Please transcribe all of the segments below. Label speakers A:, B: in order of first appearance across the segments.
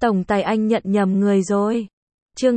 A: Tổng tài anh nhận nhầm người rồi. Chương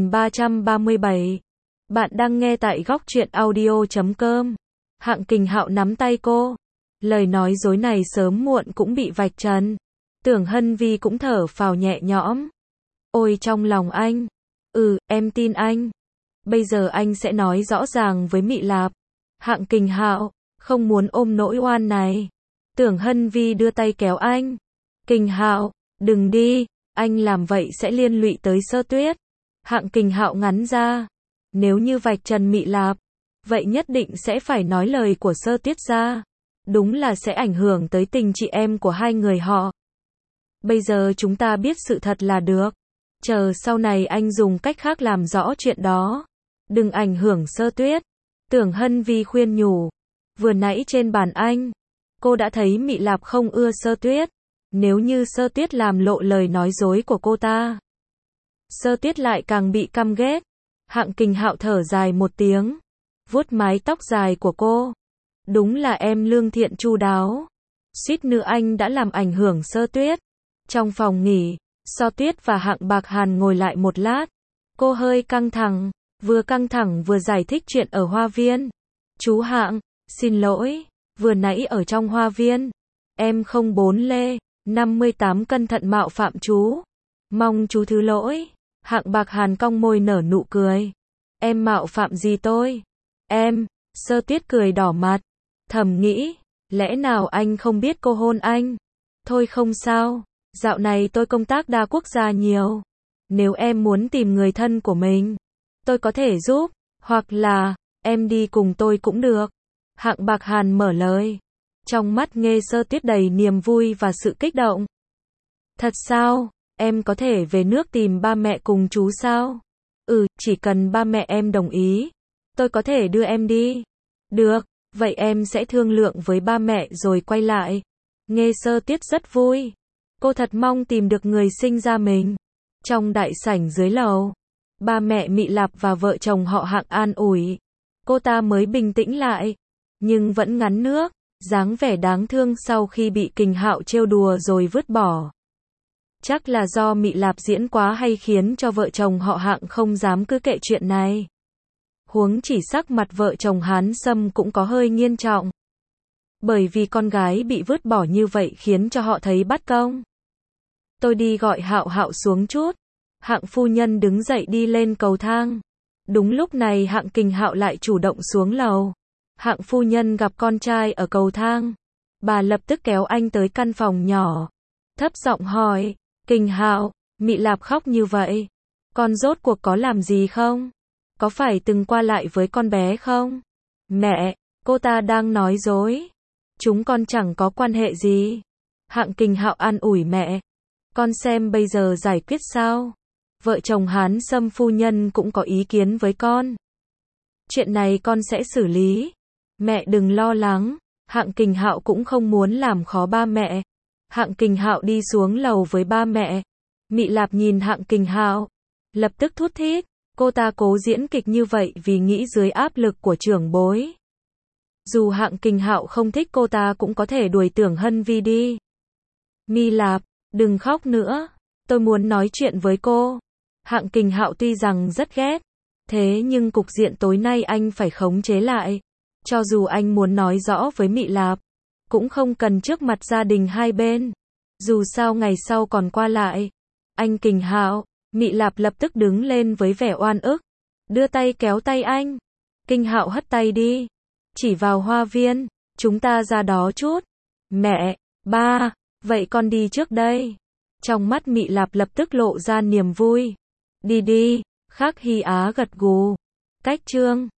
A: 2337. Bạn đang nghe tại góc truyện audio.com. Hạng Kình Hạo nắm tay cô. Lời nói dối này sớm muộn cũng bị vạch trần. Tưởng Hân Vi cũng thở phào nhẹ nhõm. Ôi trong lòng anh. Em tin anh. Bây giờ anh sẽ nói rõ ràng với Mị Lạp. Hạng Kình Hạo không muốn ôm nỗi oan này. Tưởng Hân Vi đưa tay kéo anh. Kình Hạo, đừng đi, anh làm vậy sẽ liên lụy tới Sơ Tuyết. Hạng Kình Hạo ngắn ra. Nếu như vạch trần Mị Lạp, vậy nhất định sẽ phải nói lời của Sơ Tuyết ra. Đúng là sẽ ảnh hưởng tới tình chị em của hai người họ. Bây giờ chúng ta biết sự thật là được. Chờ sau này anh dùng cách khác làm rõ chuyện đó. Đừng ảnh hưởng Sơ Tuyết. Tưởng Hân Vi khuyên nhủ. Vừa nãy trên bàn anh, cô đã thấy Mị Lạp không ưa Sơ Tuyết. Nếu như Sơ Tuyết làm lộ lời nói dối của cô ta, Sơ Tuyết lại càng bị căm ghét. Hạng Kình Hạo thở dài một tiếng, vuốt mái tóc dài của cô. Đúng là em lương thiện chu đáo. Suýt nữa anh đã làm ảnh hưởng Sơ Tuyết. Trong phòng nghỉ, So Tuyết và Hạng Bạc Hàn ngồi lại một lát. Cô hơi căng thẳng vừa giải thích chuyện ở hoa viên. Chú Hạng, xin lỗi, vừa nãy ở trong hoa viên, em không 4 lê, 58 cân thận mạo phạm chú. Mong chú thứ lỗi. Hạng Bạc Hàn cong môi nở nụ cười. Em mạo phạm gì tôi? Em, Sơ Tuyết cười đỏ mặt. Thầm nghĩ, lẽ nào anh không biết cô hôn anh? Thôi không sao, dạo này tôi công tác đa quốc gia nhiều. Nếu em muốn tìm người thân của mình, tôi có thể giúp, hoặc là, em đi cùng tôi cũng được. Hạng Bạc Hàn mở lời. Trong mắt Nghê Sơ Tuyết đầy niềm vui và sự kích động. Thật sao? Em có thể về nước tìm ba mẹ cùng chú sao? Chỉ cần ba mẹ em đồng ý, tôi có thể đưa em đi. Được, vậy em sẽ thương lượng với ba mẹ rồi quay lại. Nghê Sơ Tuyết rất vui. Cô thật mong tìm được người sinh ra mình. Trong đại sảnh dưới lầu, ba mẹ Mị Lạp và vợ chồng họ Hạng an ủi. Cô ta mới bình tĩnh lại, nhưng vẫn ngắn nước, dáng vẻ đáng thương sau khi bị Kình Hạo trêu đùa rồi vứt bỏ. Chắc là do Mị Lạp diễn quá hay khiến cho vợ chồng họ Hạng không dám cứ kệ chuyện này. Huống chỉ sắc mặt vợ chồng Hán Sâm cũng có hơi nghiêm trọng. Bởi vì con gái bị vứt bỏ như vậy khiến cho họ thấy bất công. Tôi đi gọi Hạo Hạo xuống chút. Hạng phu nhân đứng dậy đi lên cầu thang. Đúng lúc này Hạng Kình Hạo lại chủ động xuống lầu. Hạng phu nhân gặp con trai ở cầu thang. Bà lập tức kéo anh tới căn phòng nhỏ. Thấp giọng hỏi, Kình Hạo, Mị Lạp khóc như vậy. Con rốt cuộc có làm gì không? Có phải từng qua lại với con bé không? Mẹ, cô ta đang nói dối. Chúng con chẳng có quan hệ gì. Hạng Kình Hạo an ủi mẹ. Con xem bây giờ giải quyết sao? Vợ chồng Hán Sâm phu nhân cũng có ý kiến với con. Chuyện này con sẽ xử lý. Mẹ đừng lo lắng. Hạng Kình Hạo cũng không muốn làm khó ba mẹ. Hạng Kình Hạo đi xuống lầu với ba mẹ. Mị Lạp nhìn Hạng Kình Hạo, lập tức thút thít. Cô ta cố diễn kịch như vậy vì nghĩ dưới áp lực của trưởng bối. Dù Hạng Kình Hạo không thích cô ta cũng có thể đuổi Tưởng Hân Vi đi. Mị Lạp, đừng khóc nữa. Tôi muốn nói chuyện với cô. Hạng Kình Hạo tuy rằng rất ghét, thế nhưng cục diện tối nay anh phải khống chế lại. Cho dù anh muốn nói rõ với Mị Lạp, cũng không cần trước mặt gia đình hai bên. Dù sao ngày sau còn qua lại. Anh Kình Hạo, Mị Lạp lập tức đứng lên với vẻ oan ức, đưa tay kéo tay anh. Kình Hạo hất tay đi, chỉ vào hoa viên, chúng ta ra đó chút. Mẹ, ba, vậy con đi trước đây. Trong mắt Mị Lạp lập tức lộ ra niềm vui. Đi đi, Khắc Hy Á gật gù. Cách chương